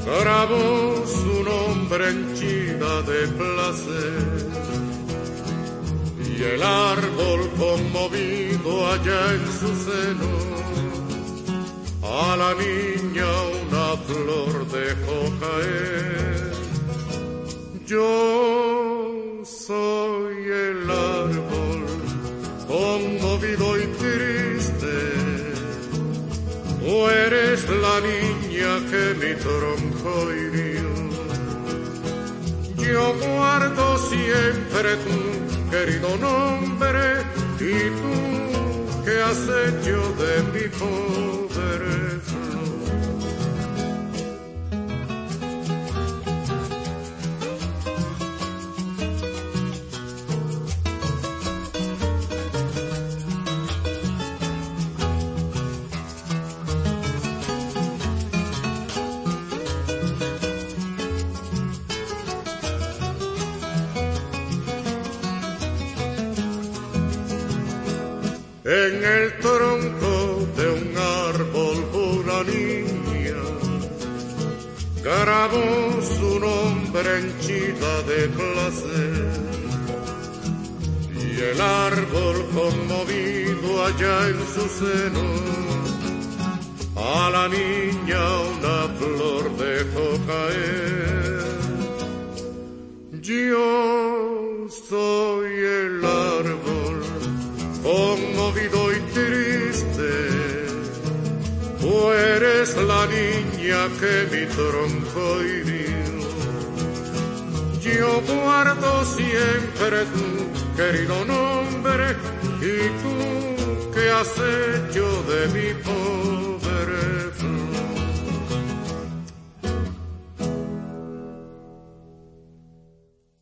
grabó su nombre henchida de placer, y el árbol conmovido allá en su seno, a la niña una flor dejó caer. Yo soy el árbol conmovido y triste, tú eres la niña que mi tronco hirió. Yo guardo siempre tu querido nombre, y tú que has hecho de mi pobre flor. En el tronco de un árbol una niña grabó su nombre henchida de placer, y el árbol conmovido allá en su seno, a la niña una flor dejó caer. Yo soy el árbol conmovido y triste, tú eres la niña que mi tronco hirió. Yo guardo siempre tu querido nombre, y tú que has hecho de mi pobre